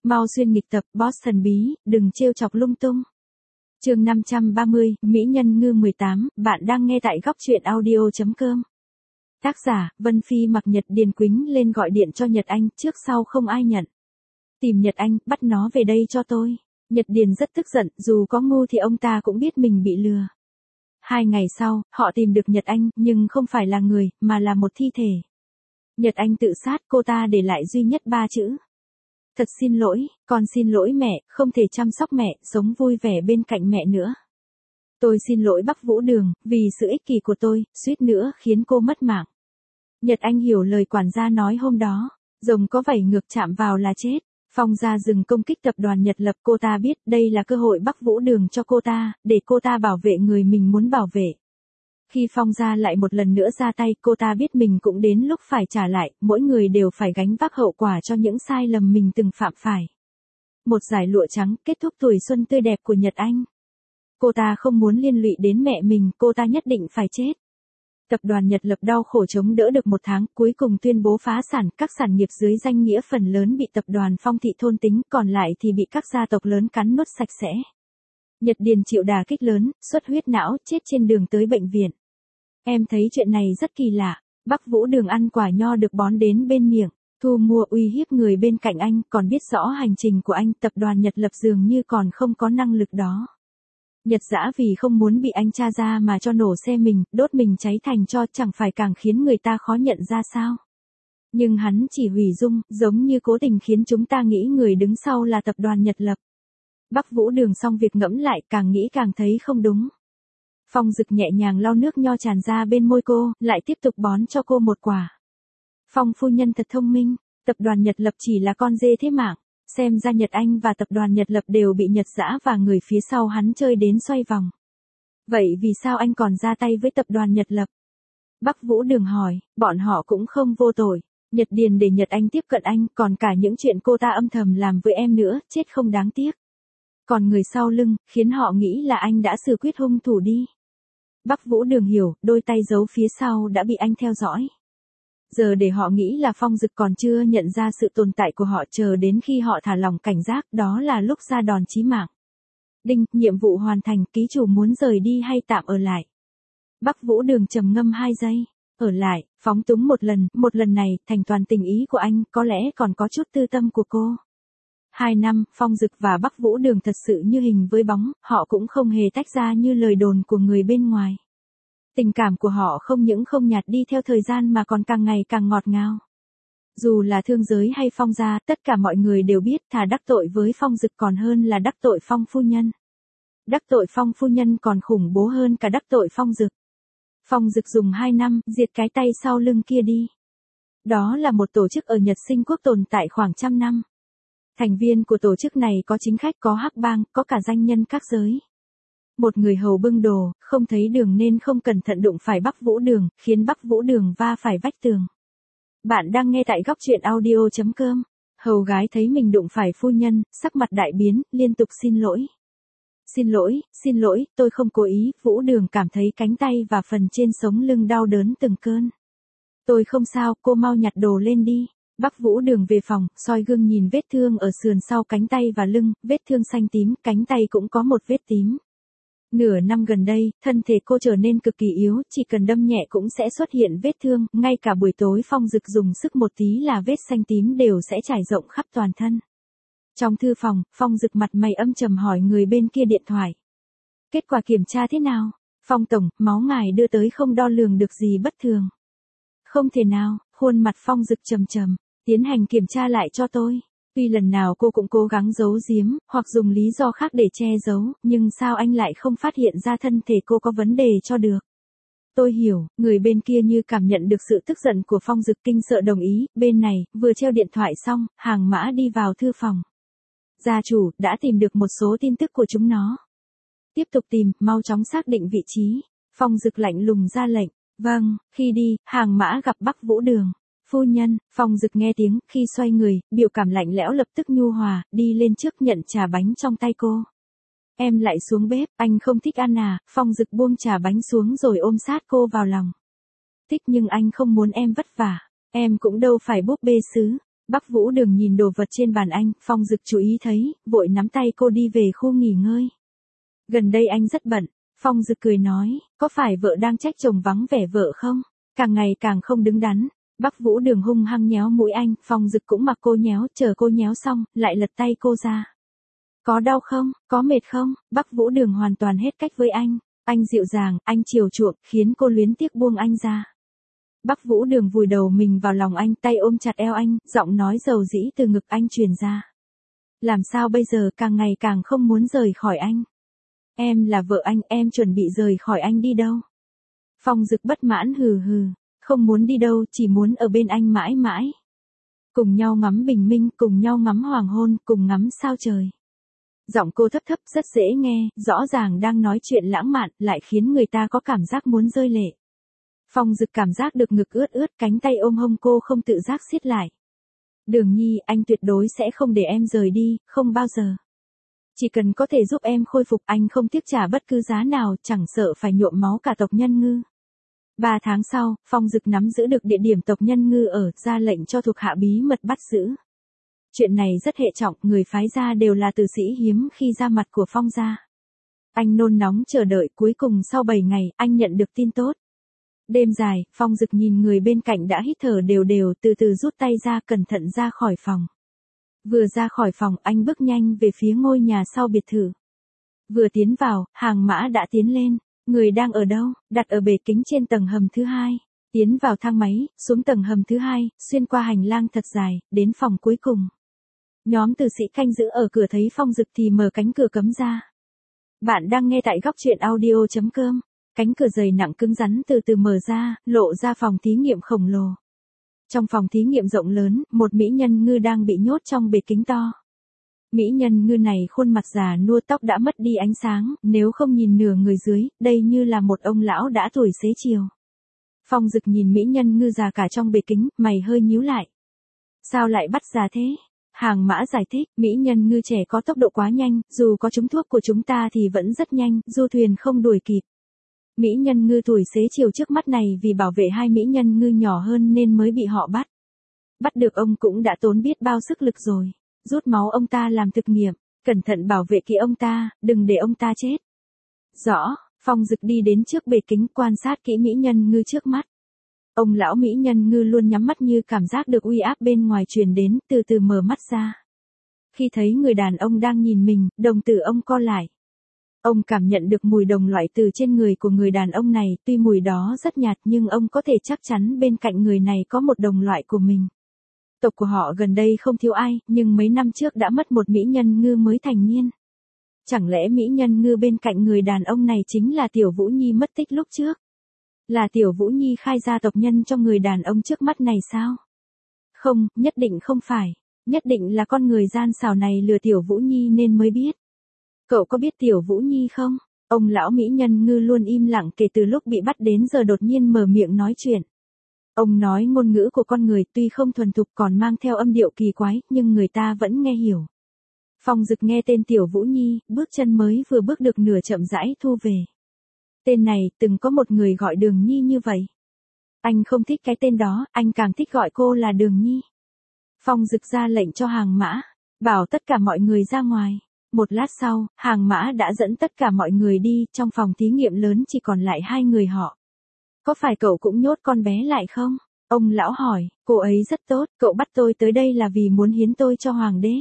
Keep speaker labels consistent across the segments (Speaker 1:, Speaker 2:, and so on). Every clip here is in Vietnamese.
Speaker 1: Mau xuyên nghịch tập, boss thần bí, đừng trêu chọc lung tung. Chương 530, Mỹ nhân ngư 18, bạn đang nghe tại góc truyện audio.com. Tác giả, Vân Phi mặc Nhật Điền Quýnh lên gọi điện cho Nhật Anh, trước sau không ai nhận. Tìm Nhật Anh, bắt nó về đây cho tôi. Nhật Điền rất tức giận, dù có ngu thì ông ta cũng biết mình bị lừa. 2 ngày sau, họ tìm được Nhật Anh, nhưng không phải là người, mà là một thi thể. Nhật Anh tự sát, cô ta để lại duy nhất 3 chữ. Thật xin lỗi, con xin lỗi mẹ, không thể chăm sóc mẹ, sống vui vẻ bên cạnh mẹ nữa. Tôi xin lỗi Bắc Vũ Đường, vì sự ích kỷ của tôi, suýt nữa khiến cô mất mạng. Nhật Anh hiểu lời quản gia nói hôm đó, rồng có vảy ngược chạm vào là chết. Phong ra rừng công kích tập đoàn Nhật Lập, cô ta biết đây là cơ hội Bắc Vũ Đường cho cô ta, để cô ta bảo vệ người mình muốn bảo vệ. Khi Phong ra lại một lần nữa ra tay, cô ta biết mình cũng đến lúc phải trả lại, mỗi người đều phải gánh vác hậu quả cho những sai lầm mình từng phạm phải. Một dải lụa trắng kết thúc tuổi xuân tươi đẹp của Nhật Anh. Cô ta không muốn liên lụy đến mẹ mình, cô ta nhất định phải chết. Tập đoàn Nhật Lập đau khổ chống đỡ được 1 tháng, cuối cùng tuyên bố phá sản, các sản nghiệp dưới danh nghĩa phần lớn bị tập đoàn Phong Thị thôn tính, còn lại thì bị các gia tộc lớn cắn nuốt sạch sẽ. Nhật Điền chịu đả kích lớn, xuất huyết não, chết trên đường tới bệnh viện. Em thấy chuyện này rất kỳ lạ, Bắc Vũ Đường ăn quả nho được bón đến bên miệng, thu mua uy hiếp người bên cạnh anh, còn biết rõ hành trình của anh, tập đoàn Nhật Lập dường như còn không có năng lực đó. Nhật Dã vì không muốn bị anh tra ra mà cho nổ xe mình, đốt mình cháy thành tro, chẳng phải càng khiến người ta khó nhận ra sao. Nhưng hắn chỉ hủy dung, giống như cố tình khiến chúng ta nghĩ người đứng sau là tập đoàn Nhật Lập. Bắc Vũ Đường xong việc ngẫm lại, càng nghĩ càng thấy không đúng. Phong Dực nhẹ nhàng lau nước nho tràn ra bên môi cô, lại tiếp tục bón cho cô một quả. Phong phu nhân thật thông minh, tập đoàn Nhật Lập chỉ là con dê thế mạng. Xem ra Nhật Anh và tập đoàn Nhật Lập đều bị Nhật Dã và người phía sau hắn chơi đến xoay vòng. Vậy vì sao anh còn ra tay với tập đoàn Nhật Lập? Bắc Vũ Đường hỏi, bọn họ cũng không vô tội. Nhật Điền để Nhật Anh tiếp cận anh, còn cả những chuyện cô ta âm thầm làm với em nữa, chết không đáng tiếc. Còn người sau lưng, khiến họ nghĩ là anh đã xử quyết hung thủ đi. Bắc Vũ Đường hiểu, đôi tay giấu phía sau đã bị anh theo dõi. Giờ để họ nghĩ là Phong Dực còn chưa nhận ra sự tồn tại của họ, chờ đến khi họ thả lỏng cảnh giác, đó là lúc ra đòn chí mạng. Đinh, nhiệm vụ hoàn thành, ký chủ muốn rời đi hay tạm ở lại? Bắc Vũ Đường trầm ngâm 2 giây. Ở lại, phóng túng một lần này, thành toàn tình ý của anh, có lẽ còn có chút tư tâm của cô. 2 năm, Phong Dực và Bắc Vũ Đường thật sự như hình với bóng, họ cũng không hề tách ra như lời đồn của người bên ngoài. Tình cảm của họ không những không nhạt đi theo thời gian mà còn càng ngày càng ngọt ngào. Dù là thương giới hay Phong gia, tất cả mọi người đều biết thà đắc tội với Phong Dực còn hơn là đắc tội Phong phu nhân. Đắc tội Phong phu nhân còn khủng bố hơn cả đắc tội Phong Dực. Phong Dực dùng 2 năm, diệt cái tay sau lưng kia đi. Đó là một tổ chức ở Nhật Sinh Quốc tồn tại khoảng 100 năm. Thành viên của tổ chức này có chính khách, có hắc bang, có cả danh nhân các giới. Một người hầu bưng đồ, không thấy đường nên không cẩn thận đụng phải Bắc Vũ Đường, khiến Bắc Vũ Đường va phải vách tường. Bạn đang nghe tại góc truyện audio.com. Hầu gái thấy mình đụng phải phu nhân, sắc mặt đại biến, liên tục xin lỗi. Xin lỗi, tôi không cố ý. Vũ Đường cảm thấy cánh tay và phần trên sống lưng đau đớn từng cơn. Tôi không sao, cô mau nhặt đồ lên đi. Bắc Vũ Đường về phòng, soi gương nhìn vết thương ở sườn sau cánh tay và lưng, vết thương xanh tím, cánh tay cũng có một vết tím. Nửa năm gần đây, thân thể cô trở nên cực kỳ yếu, chỉ cần đâm nhẹ cũng sẽ xuất hiện vết thương, ngay cả buổi tối Phong Dực dùng sức một tí là vết xanh tím đều sẽ trải rộng khắp toàn thân. Trong thư phòng, Phong Dực mặt mày âm trầm hỏi người bên kia điện thoại. Kết quả kiểm tra thế nào? Phong tổng, máu ngài đưa tới không đo lường được gì bất thường. Không thể nào, khuôn mặt Phong Dực trầm trầm, tiến hành kiểm tra lại cho tôi. Tuy lần nào cô cũng cố gắng giấu giếm, hoặc dùng lý do khác để che giấu, nhưng sao anh lại không phát hiện ra thân thể cô có vấn đề cho được? Tôi hiểu, người bên kia như cảm nhận được sự tức giận của Phong Dực, kinh sợ đồng ý. Bên này, vừa treo điện thoại xong, Hàng Mã đi vào thư phòng. Gia chủ, đã tìm được một số tin tức của chúng nó. Tiếp tục tìm, mau chóng xác định vị trí. Phong Dực lạnh lùng ra lệnh. Vâng, khi đi, Hàng Mã gặp Bắc Vũ Đường. Phu nhân, Phong Dực nghe tiếng, khi xoay người, biểu cảm lạnh lẽo lập tức nhu hòa, đi lên trước nhận trà bánh trong tay cô. Em lại xuống bếp, anh không thích ăn à? Phong Dực buông trà bánh xuống rồi ôm sát cô vào lòng. Thích nhưng anh không muốn em vất vả, em cũng đâu phải búp bê sứ. Bắc Vũ Đường nhìn đồ vật trên bàn anh, Phong Dực chú ý thấy, vội nắm tay cô đi về khu nghỉ ngơi. Gần đây anh rất bận, Phong Dực cười nói, có phải vợ đang trách chồng vắng vẻ vợ không? Càng ngày càng không đứng đắn. Bắc Vũ Đường hung hăng nhéo mũi anh, Phong Dực cũng mặc cô nhéo, chờ cô nhéo xong, lại lật tay cô ra. Có đau không, có mệt không? Bắc Vũ Đường hoàn toàn hết cách với anh dịu dàng, anh chiều chuộng, khiến cô luyến tiếc buông anh ra. Bắc Vũ Đường vùi đầu mình vào lòng anh, tay ôm chặt eo anh, giọng nói dầu dĩ từ ngực anh truyền ra. Làm sao bây giờ, càng ngày càng không muốn rời khỏi anh. Em là vợ anh, em chuẩn bị rời khỏi anh đi đâu? Phong Dực bất mãn hừ hừ, không muốn đi đâu, chỉ muốn ở bên anh mãi mãi. Cùng nhau ngắm bình minh, cùng nhau ngắm hoàng hôn, cùng ngắm sao trời. Giọng cô thấp thấp rất dễ nghe, rõ ràng đang nói chuyện lãng mạn, lại khiến người ta có cảm giác muốn rơi lệ. Phong Dực cảm giác được ngực ướt ướt, cánh tay ôm hông cô không tự giác siết lại. Đường Nhi, anh tuyệt đối sẽ không để em rời đi, không bao giờ. Chỉ cần có thể giúp em khôi phục, anh không tiếc trả bất cứ giá nào, chẳng sợ phải nhuộm máu cả tộc Nhân Ngư. 3 tháng sau, Phong Dực nắm giữ được địa điểm tộc Nhân Ngư ở, ra lệnh cho thuộc hạ bí mật bắt giữ. Chuyện này rất hệ trọng, người phái ra đều là tử sĩ hiếm khi ra mặt của Phong gia. Anh nôn nóng chờ đợi, cuối cùng sau 7 ngày, anh nhận được tin tốt. Đêm dài, Phong Dực nhìn người bên cạnh đã hít thở đều đều, từ từ rút tay ra, cẩn thận ra khỏi phòng. Vừa ra khỏi phòng, anh bước nhanh về phía ngôi nhà sau biệt thự. Vừa tiến vào, hàng mã đã tiến lên. Người đang ở đâu? Đặt ở bề kính trên tầng hầm thứ 2. Tiến vào thang máy, xuống tầng hầm thứ 2, xuyên qua hành lang thật dài, đến phòng cuối cùng. Nhóm tử sĩ canh giữ ở cửa thấy Phong Dực thì mở cánh cửa cấm ra. Bạn đang nghe tại góc truyện audio.com. Cánh cửa dày nặng cứng rắn từ từ mở ra, lộ ra phòng thí nghiệm khổng lồ. Trong phòng thí nghiệm rộng lớn, một mỹ nhân ngư đang bị nhốt trong bể kính to. Mỹ nhân ngư này khuôn mặt già nua, tóc đã mất đi ánh sáng, nếu không nhìn nửa người dưới, đây như là một ông lão đã tuổi xế chiều. Phong Dực nhìn mỹ nhân ngư già cả trong bể kính, mày hơi nhíu lại. Sao lại bắt già thế? Hàng mã giải thích, mỹ nhân ngư trẻ có tốc độ quá nhanh, dù có trúng thuốc của chúng ta thì vẫn rất nhanh, du thuyền không đuổi kịp. Mỹ nhân ngư tuổi xế chiều trước mắt này vì bảo vệ hai mỹ nhân ngư nhỏ hơn nên mới bị họ bắt. Bắt được ông cũng đã tốn biết bao sức lực rồi. Rút máu ông ta làm thực nghiệm, cẩn thận bảo vệ kỹ ông ta, đừng để ông ta chết. Rõ, Phong Dực đi đến trước bể kính quan sát kỹ mỹ nhân ngư trước mắt. Ông lão mỹ nhân ngư luôn nhắm mắt như cảm giác được uy áp bên ngoài truyền đến, từ từ mở mắt ra. Khi thấy người đàn ông đang nhìn mình, đồng tử ông co lại. Ông cảm nhận được mùi đồng loại từ trên người của người đàn ông này, tuy mùi đó rất nhạt nhưng ông có thể chắc chắn bên cạnh người này có một đồng loại của mình. Tộc của họ gần đây không thiếu ai, nhưng mấy năm trước đã mất một mỹ nhân ngư mới thành niên. Chẳng lẽ mỹ nhân ngư bên cạnh người đàn ông này chính là Tiểu Vũ Nhi mất tích lúc trước? Là Tiểu Vũ Nhi khai ra tộc nhân cho người đàn ông trước mắt này sao? Không, nhất định không phải. Nhất định là con người gian xảo này lừa Tiểu Vũ Nhi nên mới biết. Cậu có biết Tiểu Vũ Nhi không? Ông lão mỹ nhân ngư luôn im lặng kể từ lúc bị bắt đến giờ đột nhiên mở miệng nói chuyện. Ông nói ngôn ngữ của con người tuy không thuần thục còn mang theo âm điệu kỳ quái, nhưng người ta vẫn nghe hiểu. Phong Dực nghe tên Tiểu Vũ Nhi, bước chân mới vừa bước được nửa chậm rãi thu về. Tên này, từng có một người gọi Đường Nhi như vậy. Anh không thích cái tên đó, anh càng thích gọi cô là Đường Nhi. Phong Dực ra lệnh cho hàng mã, bảo tất cả mọi người ra ngoài. Một lát sau, hàng mã đã dẫn tất cả mọi người đi, trong phòng thí nghiệm lớn chỉ còn lại 2 người họ. Có phải cậu cũng nhốt con bé lại không? Ông lão hỏi, cô ấy rất tốt, cậu bắt tôi tới đây là vì muốn hiến tôi cho hoàng đế?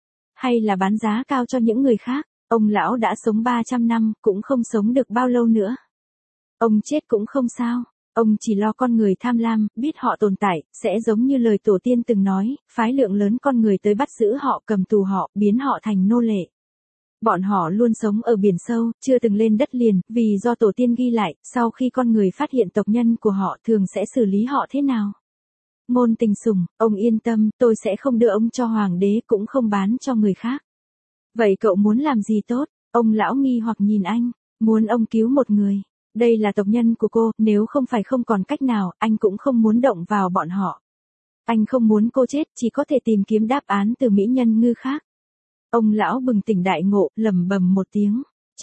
Speaker 1: Hay là bán giá cao cho những người khác? Ông lão đã sống 300 năm, cũng không sống được bao lâu nữa. Ông chết cũng không sao, ông chỉ lo con người tham lam, biết họ tồn tại, sẽ giống như lời tổ tiên từng nói, phái lượng lớn con người tới bắt giữ họ, cầm tù họ, biến họ thành nô lệ. Bọn họ luôn sống ở biển sâu, chưa từng lên đất liền, vì do tổ tiên ghi lại, sau khi con người phát hiện tộc nhân của họ thường sẽ xử lý họ thế nào. Ngôn Tình Sủng, ông yên tâm, tôi sẽ không đưa ông cho hoàng đế cũng không bán cho người khác. Vậy cậu muốn làm gì tốt? Ông lão nghi hoặc nhìn anh, muốn ông cứu một người. Đây là tộc nhân của cô, nếu không phải không còn cách nào, anh cũng không muốn động vào bọn họ. Anh không muốn cô chết, chỉ có thể tìm kiếm đáp án từ mỹ nhân ngư khác. Ông lão bừng tỉnh đại ngộ, lẩm bẩm một tiếng.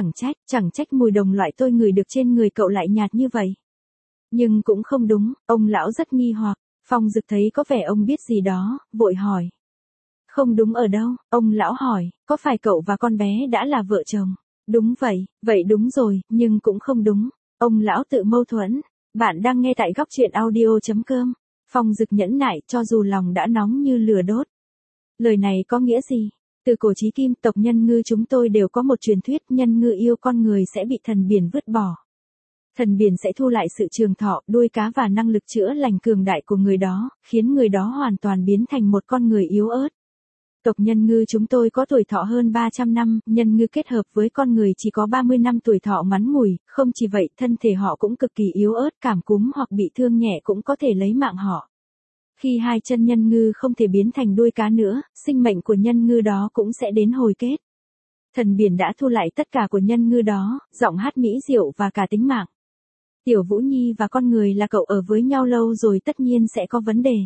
Speaker 1: Chẳng trách mùi đồng loại tôi ngửi được trên người cậu lại nhạt như vậy. Nhưng cũng không đúng, ông lão rất nghi hoặc. Phong Dực thấy có vẻ ông biết gì đó, vội hỏi. Không đúng ở đâu, ông lão hỏi, có phải cậu và con bé đã là vợ chồng? Đúng vậy đúng rồi, nhưng cũng không đúng. Ông lão tự mâu thuẫn. Bạn đang nghe tại góc truyện audio.com. Phong Dực nhẫn nại cho dù lòng đã nóng như lửa đốt. Lời này có nghĩa gì? Từ cổ chí kim, tộc Nhân Ngư chúng tôi đều có một truyền thuyết nhân ngư yêu con người sẽ bị thần biển vứt bỏ. Thần biển sẽ thu lại sự trường thọ, đuôi cá và năng lực chữa lành cường đại của người đó, khiến người đó hoàn toàn biến thành một con người yếu ớt. Tộc Nhân Ngư chúng tôi có tuổi thọ hơn 300 năm, nhân ngư kết hợp với con người chỉ có 30 năm tuổi thọ ngắn ngủi, không chỉ vậy, thân thể họ cũng cực kỳ yếu ớt, cảm cúm hoặc bị thương nhẹ cũng có thể lấy mạng họ. Khi hai chân nhân ngư không thể biến thành đuôi cá nữa, sinh mệnh của nhân ngư đó cũng sẽ đến hồi kết. Thần biển đã thu lại tất cả của nhân ngư đó, giọng hát mỹ diệu và cả tính mạng. Tiểu Vũ Nhi và con người là cậu ở với nhau lâu rồi tất nhiên sẽ có vấn đề.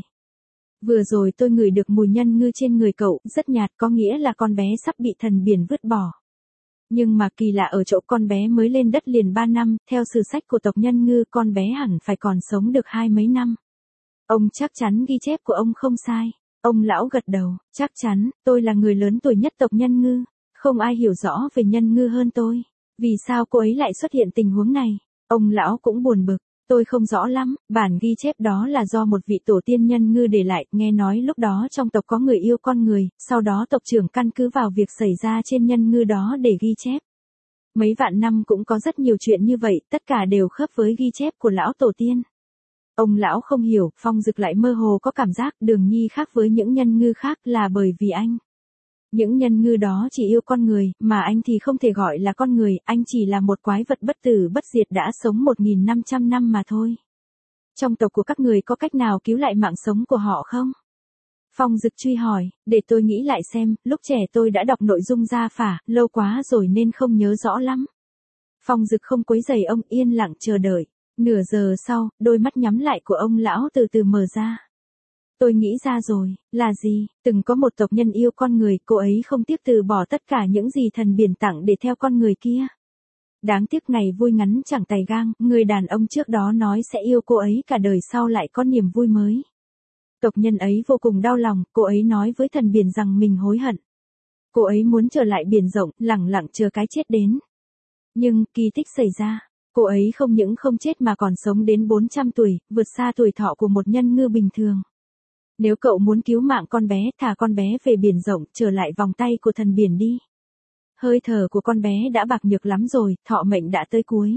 Speaker 1: Vừa rồi tôi ngửi được mùi nhân ngư trên người cậu, rất nhạt, có nghĩa là con bé sắp bị thần biển vứt bỏ. Nhưng mà kỳ lạ ở chỗ con bé mới lên đất liền 3 năm, theo sử sách của tộc Nhân Ngư con bé hẳn phải còn sống được 20 mấy năm. Ông chắc chắn ghi chép của ông không sai. Ông lão gật đầu, chắc chắn, tôi là người lớn tuổi nhất tộc Nhân Ngư. Không ai hiểu rõ về nhân ngư hơn tôi. Vì sao cô ấy lại xuất hiện tình huống này? Ông lão cũng buồn bực. Tôi không rõ lắm, bản ghi chép đó là do một vị tổ tiên nhân ngư để lại, nghe nói lúc đó trong tộc có người yêu con người, sau đó tộc trưởng căn cứ vào việc xảy ra trên nhân ngư đó để ghi chép. Mấy vạn năm cũng có rất nhiều chuyện như vậy, tất cả đều khớp với ghi chép của lão tổ tiên. Ông lão không hiểu, Phong Dực lại mơ hồ có cảm giác Đường Nhi khác với những nhân ngư khác là bởi vì anh. Những nhân ngư đó chỉ yêu con người, mà anh thì không thể gọi là con người, anh chỉ là một quái vật bất tử bất diệt đã sống 1.500 năm mà thôi. Trong tộc của các người có cách nào cứu lại mạng sống của họ không? Phong Dực truy hỏi, để tôi nghĩ lại xem, lúc trẻ tôi đã đọc nội dung Gia Phả, lâu quá rồi nên không nhớ rõ lắm. Phong Dực không quấy rầy ông, yên lặng chờ đợi. Nửa giờ sau, đôi mắt nhắm lại của ông lão từ từ mở ra. Tôi nghĩ ra rồi, là gì? Từng có một tộc nhân yêu con người, cô ấy không tiếc từ bỏ tất cả những gì thần biển tặng để theo con người kia. Đáng tiếc ngày vui ngắn chẳng tài gang, người đàn ông trước đó nói sẽ yêu cô ấy cả đời sau lại có niềm vui mới. Tộc nhân ấy vô cùng đau lòng, cô ấy nói với thần biển rằng mình hối hận. Cô ấy muốn trở lại biển rộng, lẳng lặng chờ cái chết đến. Nhưng, kỳ tích xảy ra. Cô ấy không những không chết mà còn sống đến 400 tuổi, vượt xa tuổi thọ của một nhân ngư bình thường. Nếu cậu muốn cứu mạng con bé, thả con bé về biển rộng, trở lại vòng tay của thần biển đi. Hơi thở của con bé đã bạc nhược lắm rồi, thọ mệnh đã tới cuối.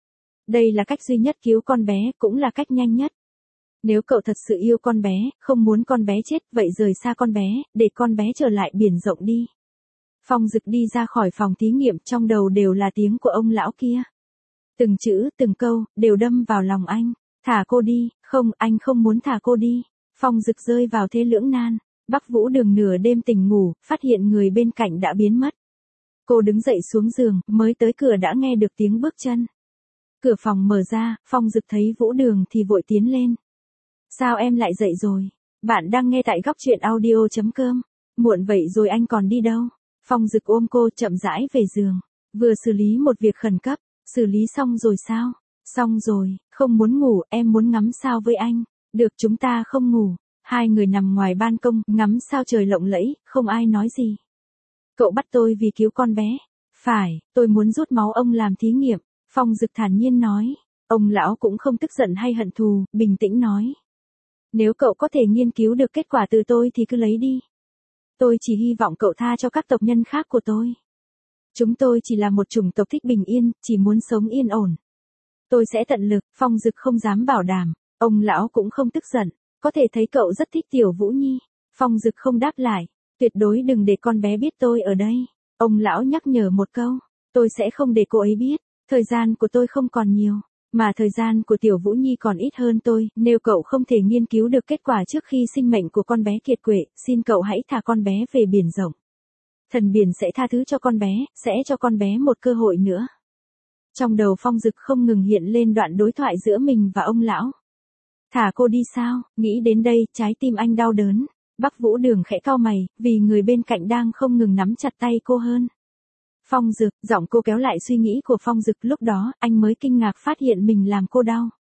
Speaker 1: Đây là cách duy nhất cứu con bé, cũng là cách nhanh nhất. Nếu cậu thật sự yêu con bé, không muốn con bé chết, vậy rời xa con bé, để con bé trở lại biển rộng đi. Phong Dực đi ra khỏi phòng thí nghiệm, trong đầu đều là tiếng của ông lão kia. Từng chữ, từng câu, đều đâm vào lòng anh. Thả cô đi, không, anh không muốn thả cô đi. Phong Dực rơi vào thế lưỡng nan. Bắc Vũ Đường nửa đêm tỉnh ngủ, phát hiện người bên cạnh đã biến mất. Cô đứng dậy xuống giường, mới tới cửa đã nghe được tiếng bước chân. Cửa phòng mở ra, Phong Dực thấy Vũ Đường thì vội tiến lên. Sao em lại dậy rồi? Bạn đang nghe tại góc truyện audio.com. Muộn vậy rồi anh còn đi đâu? Phong Dực ôm cô chậm rãi về giường. Vừa xử lý một việc khẩn cấp. Xử lý xong rồi sao? Xong rồi, không muốn ngủ, em muốn ngắm sao với anh. Được, chúng ta không ngủ. Hai người nằm ngoài ban công, ngắm sao trời lộng lẫy, không ai nói gì. Cậu bắt tôi vì cứu con bé. Phải, tôi muốn rút máu ông làm thí nghiệm. Phong Dực thản nhiên nói. Ông lão cũng không tức giận hay hận thù, bình tĩnh nói. Nếu cậu có thể nghiên cứu được kết quả từ tôi thì cứ lấy đi. Tôi chỉ hy vọng cậu tha cho các tộc nhân khác của tôi. Chúng tôi chỉ là một chủng tộc thích bình yên, chỉ muốn sống yên ổn. Tôi sẽ tận lực, Phong Dực không dám bảo đảm. Ông lão cũng không tức giận, có thể thấy cậu rất thích Tiểu Vũ Nhi. Phong Dực không đáp lại, tuyệt đối đừng để con bé biết tôi ở đây. Ông lão nhắc nhở một câu, tôi sẽ không để cô ấy biết, thời gian của tôi không còn nhiều, mà thời gian của Tiểu Vũ Nhi còn ít hơn tôi, nếu cậu không thể nghiên cứu được kết quả trước khi sinh mệnh của con bé kiệt quệ, xin cậu hãy thả con bé về biển rộng. Thần biển sẽ tha thứ cho con bé, sẽ cho con bé một cơ hội nữa. Trong đầu Phong Dực không ngừng hiện lên đoạn đối thoại giữa mình và ông lão. Thả cô đi sao? Nghĩ đến đây, trái tim anh đau đớn. Bắc Vũ Đường khẽ cau mày, vì người bên cạnh đang không ngừng nắm chặt tay cô hơn. Phong Dực, giọng cô kéo lại suy nghĩ của Phong Dực, lúc đó, anh mới kinh ngạc phát hiện mình làm cô đau.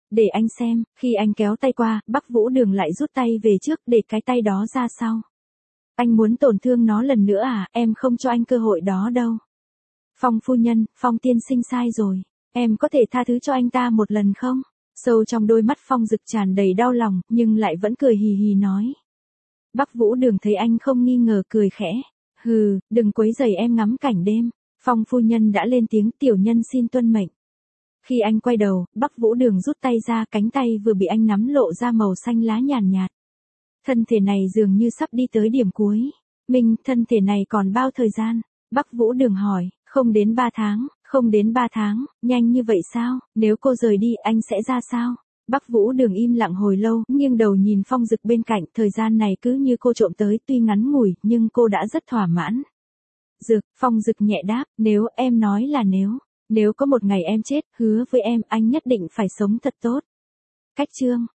Speaker 1: Để anh xem, khi anh kéo tay qua, Bắc Vũ Đường lại rút tay về trước để cái tay đó ra sau. Anh muốn tổn thương nó lần nữa à, em không cho anh cơ hội đó đâu. Phong phu nhân, Phong tiên sinh sai rồi. Em có thể tha thứ cho anh ta một lần không? Sâu trong đôi mắt Phong Dực tràn đầy đau lòng, nhưng lại vẫn cười hì hì nói. Bắc Vũ Đường thấy anh không nghi ngờ cười khẽ. Hừ, đừng quấy rầy em ngắm cảnh đêm. Phong phu nhân đã lên tiếng, tiểu nhân xin tuân mệnh. Khi anh quay đầu, Bắc Vũ Đường rút tay ra, cánh tay vừa bị anh nắm lộ ra màu xanh lá nhàn nhạt. Thân thể này dường như sắp đi tới điểm cuối. Mình, thân thể này còn bao thời gian? Bắc Vũ Đường hỏi, không đến 3 tháng, không đến 3 tháng, nhanh như vậy sao, nếu cô rời đi anh sẽ ra sao? Bắc Vũ Đường im lặng hồi lâu, nghiêng đầu nhìn Phong Dực bên cạnh, thời gian này cứ như cô trộm tới, tuy ngắn ngủi, nhưng cô đã rất thỏa mãn. Dực, Phong Dực nhẹ đáp, nếu em nói là nếu có một ngày em chết, hứa với em, anh nhất định phải sống thật tốt. Cách chương